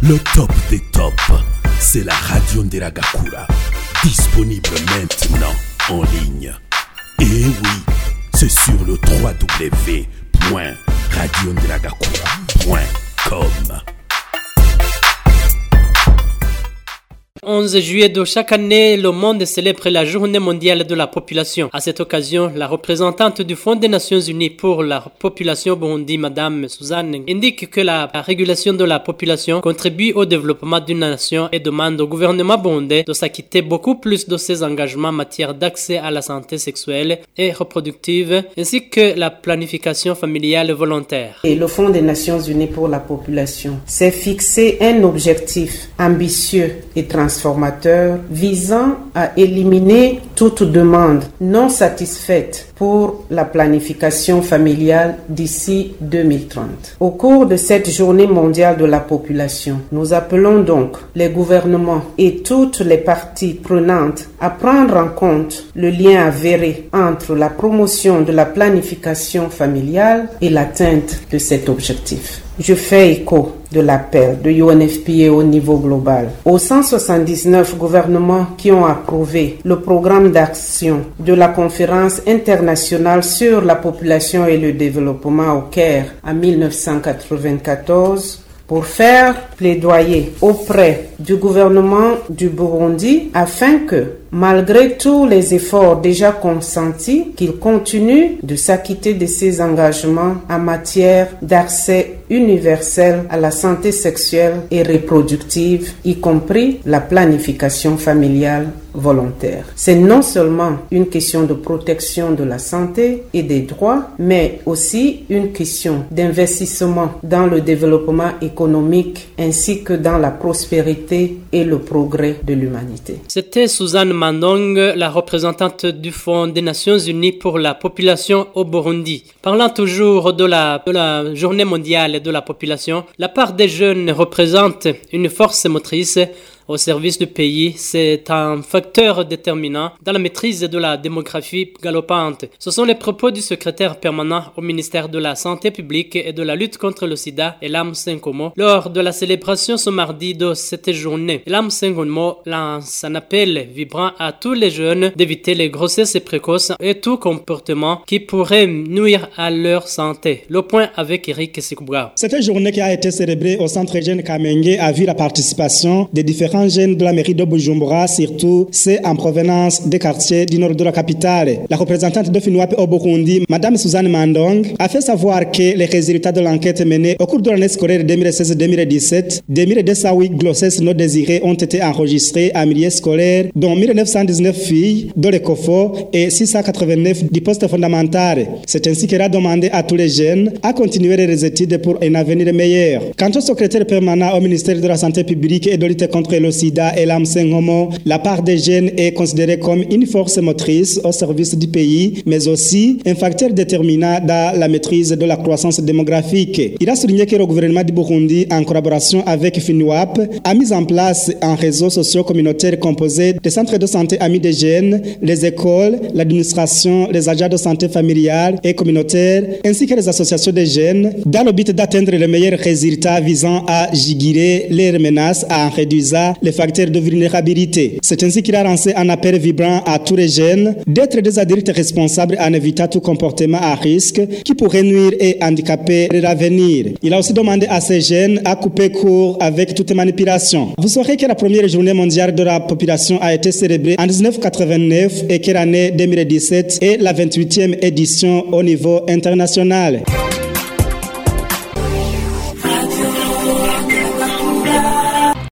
Le top des tops, c'est la radio Nderagakura, disponible maintenant en ligne. Et oui, c'est sur le www.radionderagakura.com. 11 juillet de chaque année, le monde célèbre la Journée mondiale de la population. À cette occasion, la représentante du Fonds des Nations Unies pour la population Burundi, Madame Suzanne, indique que la régulation de la population contribue au développement d'une nation et demande au gouvernement burundais de s'acquitter beaucoup plus de ses engagements en matière d'accès à la santé sexuelle et reproductive, ainsi que la planification familiale volontaire. Et le Fonds des Nations Unies pour la population s'est fixé un objectif ambitieux et transformateur visant à éliminer toute demande non satisfaite pour la planification familiale d'ici 2030. Au cours de cette journée mondiale de la population, nous appelons donc les gouvernements et toutes les parties prenantes à prendre en compte le lien avéré entre la promotion de la planification familiale et l'atteinte de cet objectif. Je fais écho de l'appel de UNFPA au niveau global aux 179 gouvernements qui ont approuvé le programme d'action de la conférence internationale sur la population et le développement au Caire en 1994 pour faire plaidoyer auprès du gouvernement du Burundi afin que, malgré tous les efforts déjà consentis, qu'il continue de s'acquitter de ses engagements en matière d'accès universel à la santé sexuelle et reproductive, y compris la planification familiale volontaire. C'est non seulement une question de protection de la santé et des droits, mais aussi une question d'investissement dans le développement économique ainsi que dans la prospérité et le progrès de l'humanité. C'était Suzanne Mandong, la représentante du Fonds des Nations Unies pour la population au Burundi. Parlant toujours de la journée mondiale de la population, la part des jeunes représente une force motrice au service du pays. C'est un facteur déterminant dans la maîtrise de la démographie galopante. Ce sont les propos du secrétaire permanent au ministère de la Santé publique et de la lutte contre le sida, Elam Senkomo, lors de la célébration ce mardi de cette journée. Elam Senkomo lance un appel vibrant à tous les jeunes d'éviter les grossesses précoces et tout comportement qui pourrait nuire à leur santé. Le point avec Eric Sikouba. Cette journée qui a été célébrée au centre jeune Kamenge a vu la participation des différents jeunes de la mairie de Bujumbura, surtout ceux en provenance des quartiers du nord de la capitale. La représentante de FINUAP au Burundi, Madame Suzanne Mandong, a fait savoir que les résultats de l'enquête menée au cours de l'année scolaire 2016-2017, 2208 grossesses non désirées ont été enregistrées en milieu scolaire, dont 1919 filles de l'ECOFO et 689 du poste fondamental. C'est ainsi qu'elle a demandé à tous les jeunes à continuer les études pour un avenir meilleur. Quant au secrétaire permanent au ministère de la Santé publique et de lutte contre le sida, Elam Sengomo, la part des jeunes est considérée comme une force motrice au service du pays, mais aussi un facteur déterminant dans la maîtrise de la croissance démographique. Il a souligné que le gouvernement du Burundi, en collaboration avec FINUAP, a mis en place un réseau socio-communautaire composé des centres de santé amis des jeunes, les écoles, l'administration, les agents de santé familiale et communautaire, ainsi que les associations des jeunes, dans le but d'atteindre les meilleurs résultats visant à juguler les menaces en réduisant les facteurs de vulnérabilité. C'est ainsi qu'il a lancé un appel vibrant à tous les jeunes d'être des adultes responsables en évitant tout comportement à risque qui pourrait nuire et handicaper l'avenir. Il a aussi demandé à ces jeunes à couper court avec toute manipulation. Vous saurez que la première journée mondiale de la population a été célébrée en 1989 et que l'année 2017 est la 28e édition au niveau international.